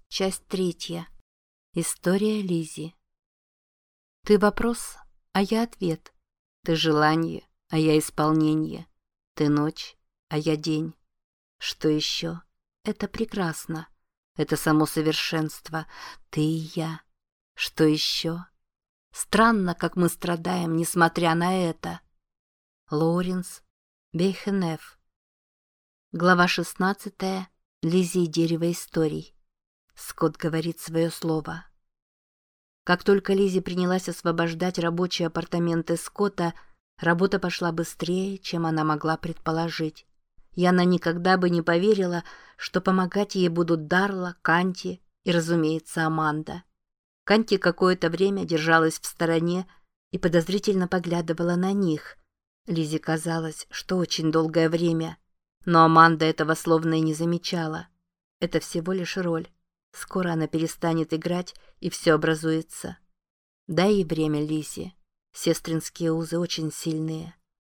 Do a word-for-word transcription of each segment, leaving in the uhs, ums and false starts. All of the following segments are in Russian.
Часть третья. История Лизи. Ты вопрос, а я ответ. Ты желание, а я исполнение. Ты ночь, а я день. Что еще? Это прекрасно. Это само совершенство. Ты и я. Что еще? Странно, как мы страдаем, несмотря на это. Лоуренс Бейхенеф. Глава шестнадцатая. Лизи и дерево историй. Скотт говорит свое слово. Как только Лизи принялась освобождать рабочие апартаменты Скотта, работа пошла быстрее, чем она могла предположить. И она никогда бы не поверила, что помогать ей будут Дарла, Канти и, разумеется, Аманда. Канти какое-то время держалась в стороне и подозрительно поглядывала на них. Лизе казалось, что очень долгое время, но Аманда этого словно и не замечала. Это всего лишь роль. Скоро она перестанет играть, и все образуется. Дай ей время, Лизи. Сестринские узы очень сильные.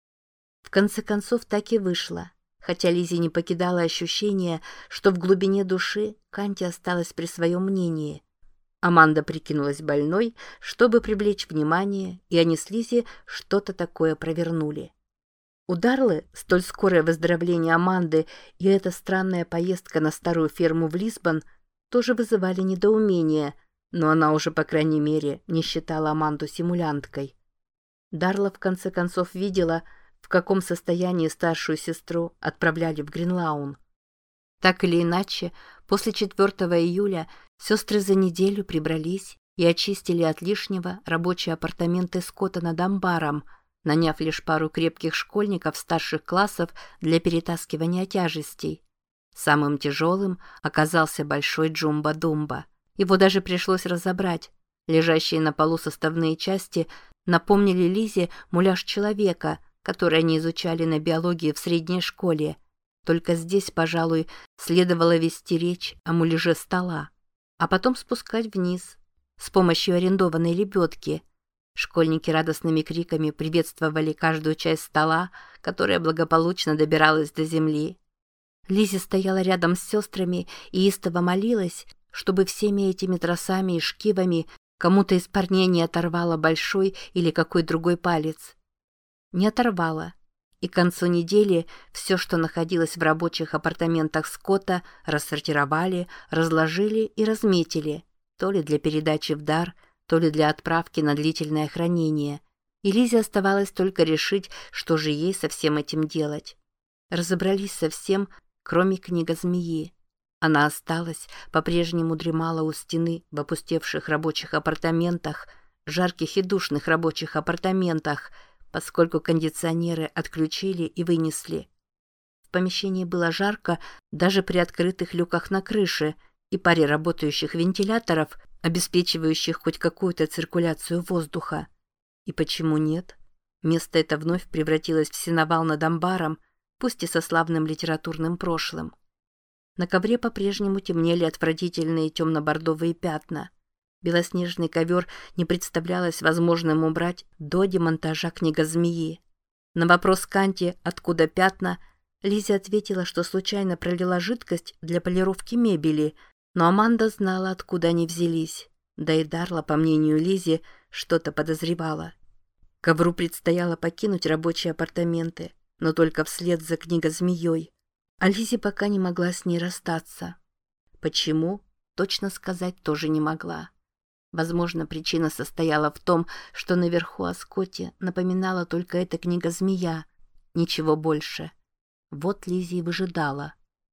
В конце концов, так и вышло. Хотя Лизи не покидало ощущение, что в глубине души Канти осталась при своем мнении. Аманда прикинулась больной, чтобы привлечь внимание, и они с Лизи что-то такое провернули. У Дарлы столь скорое выздоровление Аманды и эта странная поездка на старую ферму в Лисбон тоже вызывали недоумение, но она уже, по крайней мере, не считала Аманду симулянткой. Дарла в конце концов видела, в каком состоянии старшую сестру отправляли в Гринлаун. Так или иначе, после четвёртого июля сестры за неделю прибрались и очистили от лишнего рабочие апартаменты Скотта над амбаром, наняв лишь пару крепких школьников старших классов для перетаскивания тяжестей. Самым тяжелым оказался большой Джумба-Думба. Его даже пришлось разобрать. Лежащие на полу составные части напомнили Лизе муляж человека, который они изучали на биологии в средней школе. Только здесь, пожалуй, следовало вести речь о муляже стола, а потом спускать вниз с помощью арендованной лебедки. Школьники радостными криками приветствовали каждую часть стола, которая благополучно добиралась до земли. Лизи стояла рядом с сестрами и истово молилась, чтобы всеми этими тросами и шкивами кому-то из парней не оторвало большой или какой другой палец. Не оторвало, и к концу недели все, что находилось в рабочих апартаментах Скотта, рассортировали, разложили и разметили, то ли для передачи в дар, то ли для отправки на длительное хранение. И Лизе оставалось только решить, что же ей со всем этим делать. Разобрались со всем, кроме книга-змеи. Она осталась, по-прежнему дремала у стены в опустевших рабочих апартаментах, жарких и душных рабочих апартаментах, поскольку кондиционеры отключили и вынесли. В помещении было жарко даже при открытых люках на крыше и паре работающих вентиляторов, обеспечивающих хоть какую-то циркуляцию воздуха. И почему нет? Место это вновь превратилось в сеновал над амбаром, пусть и со славным литературным прошлым. На ковре по-прежнему темнели отвратительные темно-бордовые пятна. Белоснежный ковер не представлялось возможным убрать до демонтажа книга-змеи. На вопрос Канти «Откуда пятна?» Лизи ответила, что случайно пролила жидкость для полировки мебели, но Аманда знала, откуда они взялись. Да и Дарла, по мнению Лизи, что-то подозревала. Ковру предстояло покинуть рабочие апартаменты, но только вслед за книга-змеей. А Лизи пока не могла с ней расстаться. Почему? Точно сказать тоже не могла. Возможно, причина состояла в том, что наверху о Скотте напоминала только эта книга-змея. Ничего больше. Вот Лизи и выжидала.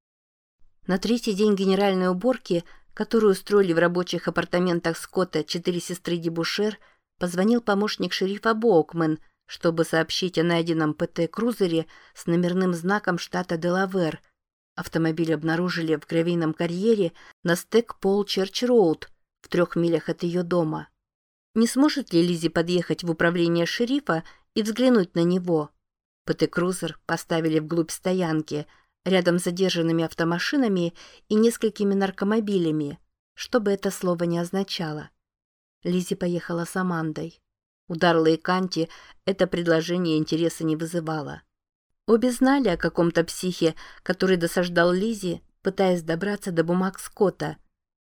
На третий день генеральной уборки, которую устроили в рабочих апартаментах Скотта четыре сестры Дебушер, позвонил помощник шерифа Боукмен, чтобы сообщить о найденном ПТ-крузере с номерным знаком штата Делавэр. Автомобиль обнаружили в гравийном карьере на Стэк-Пол-Черч-Роуд в трех милях от ее дома. Не сможет ли Лизи подъехать в управление шерифа и взглянуть на него? ПТ-крузер поставили вглубь стоянки, рядом с задержанными автомашинами и несколькими наркомобилями, что бы это слово ни означало. Лизи поехала с Амандой. У Дарлы и Канти это предложение интереса не вызывало. Обе знали о каком-то психе, который досаждал Лизи, пытаясь добраться до бумаг Скотта.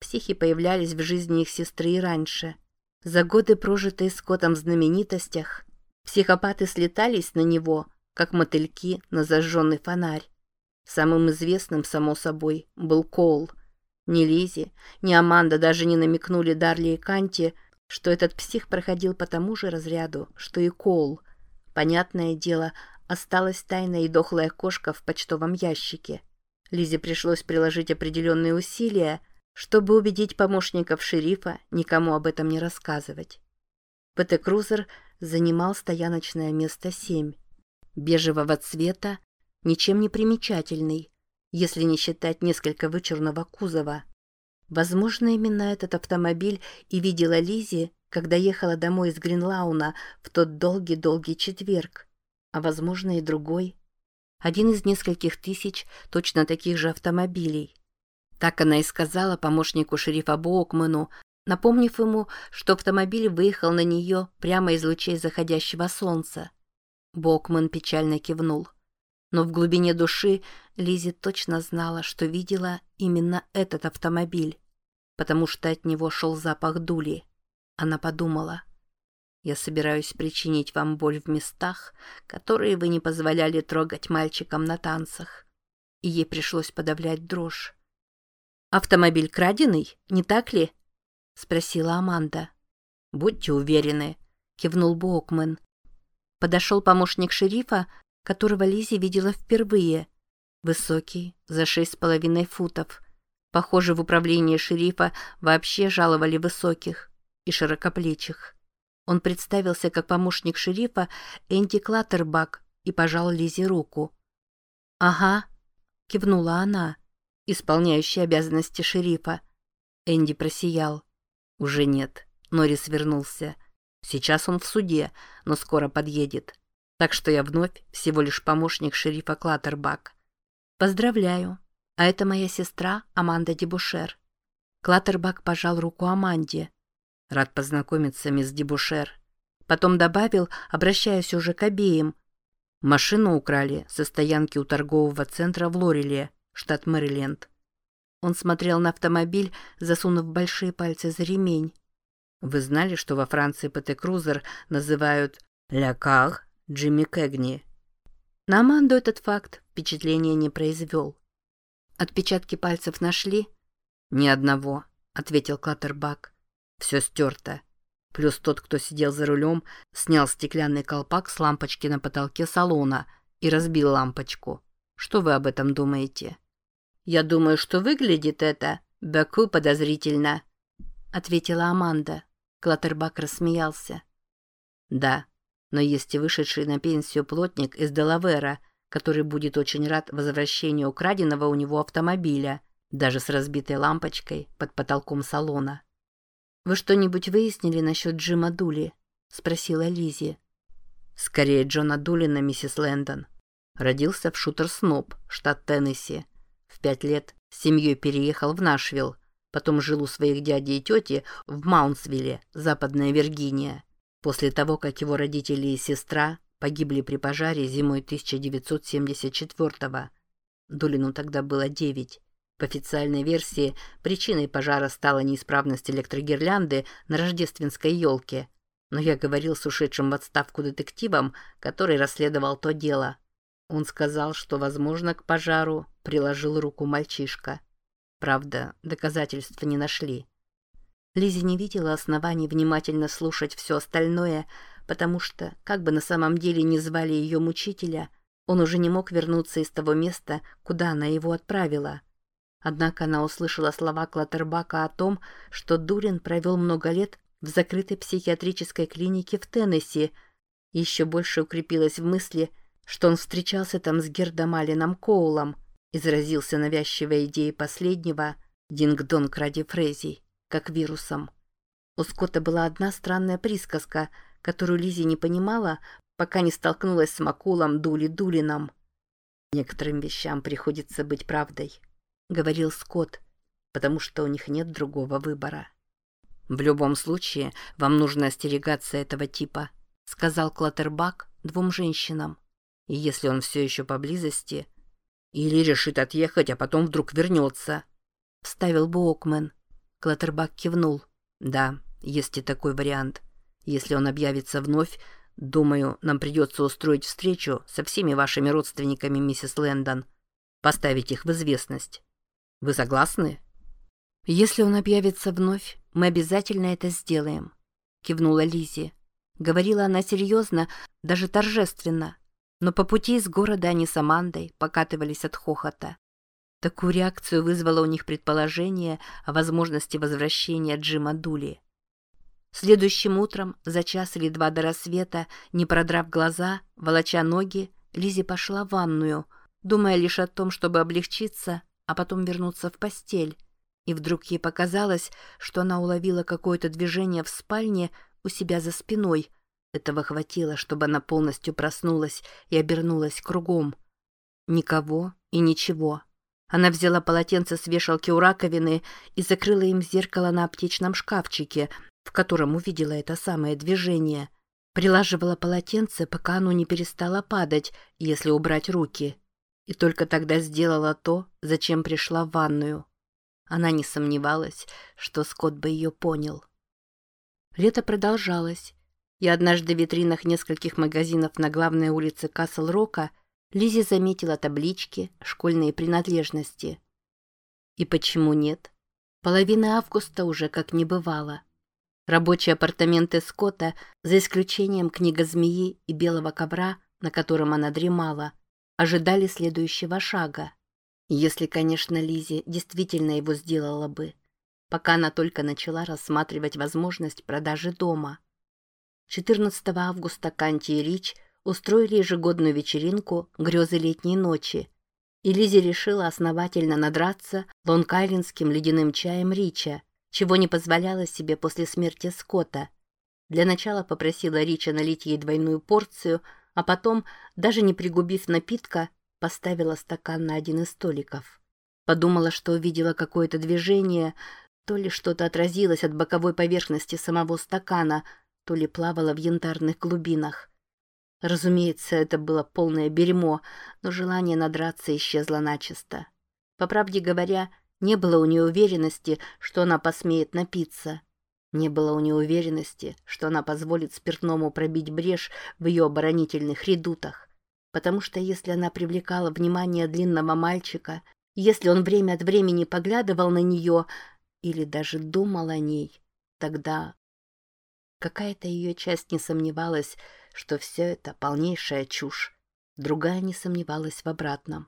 Психи появлялись в жизни их сестры и раньше. За годы, прожитые Скоттом в знаменитостях, психопаты слетались на него, как мотыльки на зажженный фонарь. Самым известным, само собой, был Коул. Ни Лизи, ни Аманда даже не намекнули Дарли и Канти, что этот псих проходил по тому же разряду, что и Коул. Понятное дело, осталась тайная и дохлая кошка в почтовом ящике. Лизе пришлось приложить определенные усилия, чтобы убедить помощников шерифа никому об этом не рассказывать. ПТ-крузер занимал стояночное место семь. Бежевого цвета, ничем не примечательный, если не считать несколько вычурного кузова. Возможно, именно этот автомобиль и видела Лизи, когда ехала домой из Гринлауна в тот долгий-долгий четверг. А возможно, и другой. Один из нескольких тысяч точно таких же автомобилей. Так она и сказала помощнику шерифа Боукмену, напомнив ему, что автомобиль выехал на нее прямо из лучей заходящего солнца. Боукмен печально кивнул. Но в глубине души Лизи точно знала, что видела именно этот автомобиль, потому что от него шел запах дули. Она подумала: «Я собираюсь причинить вам боль в местах, которые вы не позволяли трогать мальчикам на танцах». И ей пришлось подавлять дрожь. «Автомобиль краденый, не так ли?» — спросила Аманда. «Будьте уверены», — кивнул Боукмен. Подошел помощник шерифа, которого Лизи видела впервые. Высокий, за шесть с половиной футов. Похоже, в управлении шерифа вообще жаловали высоких и широкоплечих. Он представился как помощник шерифа Энди Клаттербак и пожал Лизе руку. «Ага», — кивнула она, исполняющая обязанности шерифа. Энди просиял. «Уже нет», — Норрис вернулся. «Сейчас он в суде, но скоро подъедет. Так что я вновь всего лишь помощник шерифа Клаттербак». «Поздравляю. А это моя сестра Аманда Дебушер». Клаттербак пожал руку Аманде. «Рад познакомиться, мисс Дебушер». Потом добавил, обращаясь уже к обеим: «Машину украли со стоянки у торгового центра в Лореле, штат Мэриленд». Он смотрел на автомобиль, засунув большие пальцы за ремень. «Вы знали, что во Франции ПТ-крузер называют «Ля Кар» Джимми Кэгни?» На Аманду этот факт впечатления не произвел. «Отпечатки пальцев нашли?» «Ни одного», — ответил Клаттербак. «Все стерто. Плюс тот, кто сидел за рулем, снял стеклянный колпак с лампочки на потолке салона и разбил лампочку. Что вы об этом думаете?» «Я думаю, что выглядит это баку подозрительно», — ответила Аманда. Клаттербак рассмеялся. «Да, но есть и вышедший на пенсию плотник из Делавера, который будет очень рад возвращению украденного у него автомобиля, даже с разбитой лампочкой под потолком салона». «Вы что-нибудь выяснили насчет Джима Дули?» — спросила Лизи. «Скорее Джона Дулина, миссис Лэндон. Родился в Шутер-Сноп, штат Теннесси. В пять лет с семьей переехал в Нашвилл, потом жил у своих дяди и тети в Маунтсвилле, Западная Виргиния. После того, как его родители и сестра погибли при пожаре зимой тысяча девятьсот семьдесят четвёртого. Дулину тогда было девять. По официальной версии, причиной пожара стала неисправность электрогирлянды на рождественской елке. Но я говорил с ушедшим в отставку детективом, который расследовал то дело. Он сказал, что, возможно, к пожару приложил руку мальчишка. Правда, доказательств не нашли. Лизи не видела оснований внимательно слушать все остальное, потому что, как бы на самом деле ни звали ее мучителя, он уже не мог вернуться из того места, куда она его отправила. Однако она услышала слова Клаттербака о том, что Дулин провел много лет в закрытой психиатрической клинике в Теннесси, и еще больше укрепилась в мысли, что он встречался там с Гердом Алленом Коулом и заразился навязчивой идеей последнего «Динг-донг ради Фрейзи», как вирусом. У Скотта была одна странная присказка, которую Лизи не понимала, пока не столкнулась с Макулом Дули Дулином. «Некоторым вещам приходится быть правдой», — говорил Скотт, «потому что у них нет другого выбора». «В любом случае, вам нужно остерегаться этого типа», — сказал Клаттербак двум женщинам. «И если он все еще поблизости...» «Или решит отъехать, а потом вдруг вернется», — вставил Боукмен. Клаттербак кивнул. «Да, есть и такой вариант. Если он объявится вновь, думаю, нам придется устроить встречу со всеми вашими родственниками, миссис Лэндон. Поставить их в известность. Вы согласны?» «Если он объявится вновь, мы обязательно это сделаем», — кивнула Лиззи. Говорила она серьезно, даже торжественно, но по пути из города они с Амандой покатывались от хохота. Такую реакцию вызвало у них предположение о возможности возвращения Джима Дули. Следующим утром, за час или два до рассвета, не продрав глаза, волоча ноги, Лиззи пошла в ванную, думая лишь о том, чтобы облегчиться, а потом вернуться в постель. И вдруг ей показалось, что она уловила какое-то движение в спальне у себя за спиной. Этого хватило, чтобы она полностью проснулась и обернулась кругом. Никого и ничего. Она взяла полотенце с вешалки у раковины и закрыла им зеркало на аптечном шкафчике, в котором увидела это самое движение. Прилаживала полотенце, пока оно не перестало падать, если убрать руки. И только тогда сделала то, зачем пришла в ванную. Она не сомневалась, что Скотт бы ее понял. Лето продолжалось, и однажды в витринах нескольких магазинов на главной улице Касл-Рока Лиззи заметила таблички «Школьные принадлежности». И почему нет? Половина августа уже как не бывало. Рабочие апартаменты Скотта, за исключением книга-змеи и белого ковра, на котором она дремала, ожидали следующего шага. Если, конечно, Лиззи действительно его сделала бы, пока она только начала рассматривать возможность продажи дома. четырнадцатого августа Канти и Рич устроили ежегодную вечеринку «Грезы летней ночи», и Лиззи решила основательно надраться лонг-айлендским ледяным чаем Рича, чего не позволяла себе после смерти Скотта. Для начала попросила Рича налить ей двойную порцию, а потом, даже не пригубив напитка, поставила стакан на один из столиков. Подумала, что увидела какое-то движение, то ли что-то отразилось от боковой поверхности самого стакана, то ли плавало в янтарных глубинах. Разумеется, это было полное бельмо, но желание надраться исчезло начисто. По правде говоря, не было у нее уверенности, что она посмеет напиться. Не было у нее уверенности, что она позволит спиртному пробить брешь в ее оборонительных редутах. Потому что если она привлекала внимание длинного мальчика, если он время от времени поглядывал на нее или даже думал о ней, тогда какая-то ее часть не сомневалась, что все это полнейшая чушь. Другая не сомневалась в обратном.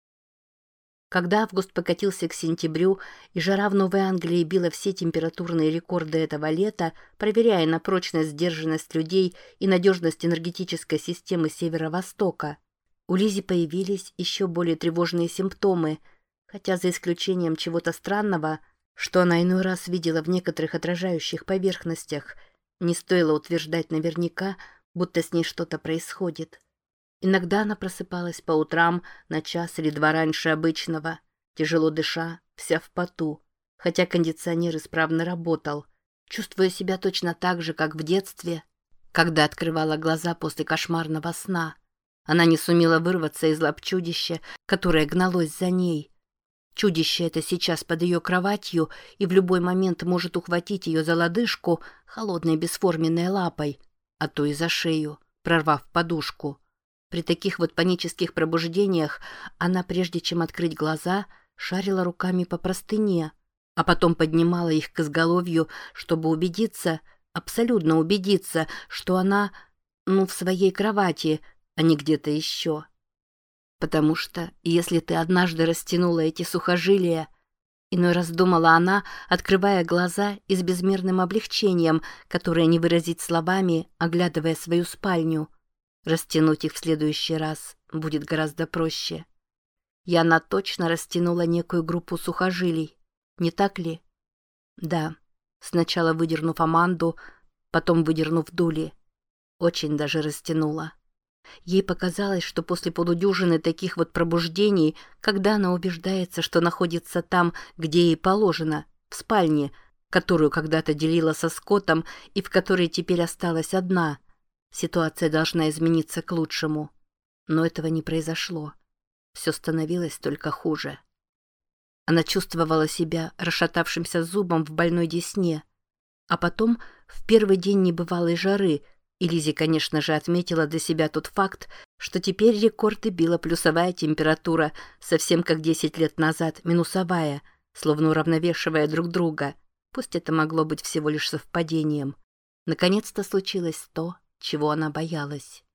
Когда август покатился к сентябрю, и жара в Новой Англии била все температурные рекорды этого лета, проверяя на прочность, сдержанность людей и надежность энергетической системы Северо-Востока, у Лиззи появились еще более тревожные симптомы, хотя за исключением чего-то странного, что она иной раз видела в некоторых отражающих поверхностях, не стоило утверждать наверняка, будто с ней что-то происходит. Иногда она просыпалась по утрам на час или два раньше обычного, тяжело дыша, вся в поту, хотя кондиционер исправно работал, чувствуя себя точно так же, как в детстве, когда открывала глаза после кошмарного сна. Она не сумела вырваться из лап чудища, которое гналось за ней. Чудище это сейчас под ее кроватью и в любой момент может ухватить ее за лодыжку холодной бесформенной лапой, а то и за шею, прорвав подушку. При таких вот панических пробуждениях она, прежде чем открыть глаза, шарила руками по простыне, а потом поднимала их к изголовью, чтобы убедиться, абсолютно убедиться, что она, ну, в своей кровати, а не где-то еще. Потому что, если ты однажды растянула эти сухожилия, иной раз думала она, открывая глаза и с безмерным облегчением, которое не выразить словами, оглядывая свою спальню, растянуть их в следующий раз будет гораздо проще. И она точно растянула некую группу сухожилий, не так ли? Да, сначала выдернув Аманду, потом выдернув Дули. Очень даже растянула. Ей показалось, что после полудюжины таких вот пробуждений, когда она убеждается, что находится там, где ей положено, в спальне, которую когда-то делила со Скоттом и в которой теперь осталась одна, ситуация должна измениться к лучшему. Но этого не произошло. Все становилось только хуже. Она чувствовала себя расшатавшимся зубом в больной десне. А потом, в первый день небывалой жары, и Лизи, конечно же, отметила для себя тот факт, что теперь рекорды била плюсовая температура, совсем как десять лет назад минусовая, словно уравновешивая друг друга. Пусть это могло быть всего лишь совпадением. Наконец-то случилось то, чего она боялась.